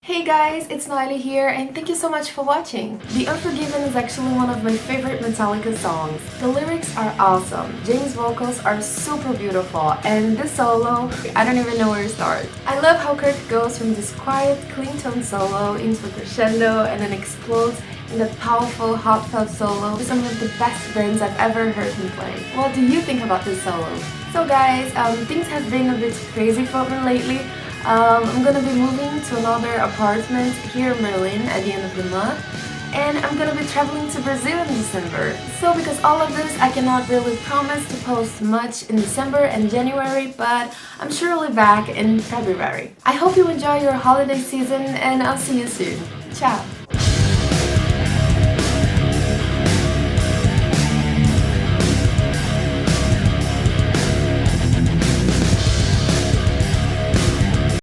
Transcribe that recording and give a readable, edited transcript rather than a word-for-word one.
Hey guys, it's Noelle here and thank you so much for watching. The Unforgiven is actually one of my favorite Metallica songs. The lyrics are awesome, James' vocals are super beautiful, and the solo, I don't even know where to start. I love how Kurt goes from this quiet, clean tone solo into a crescendo and then explodes in that powerful, heartfelt solo with some of the best bands I've ever heard him play. What do you think about this solo? So guys, things have been a bit crazy for me lately. I'm gonna be moving to another apartment here in Berlin at the end of the month, and I'm gonna be traveling to Brazil in December. So because all of this, I cannot really promise to post much in December and January, but I'm surely back in February. I hope you enjoy your holiday season and I'll see you soon. Ciao!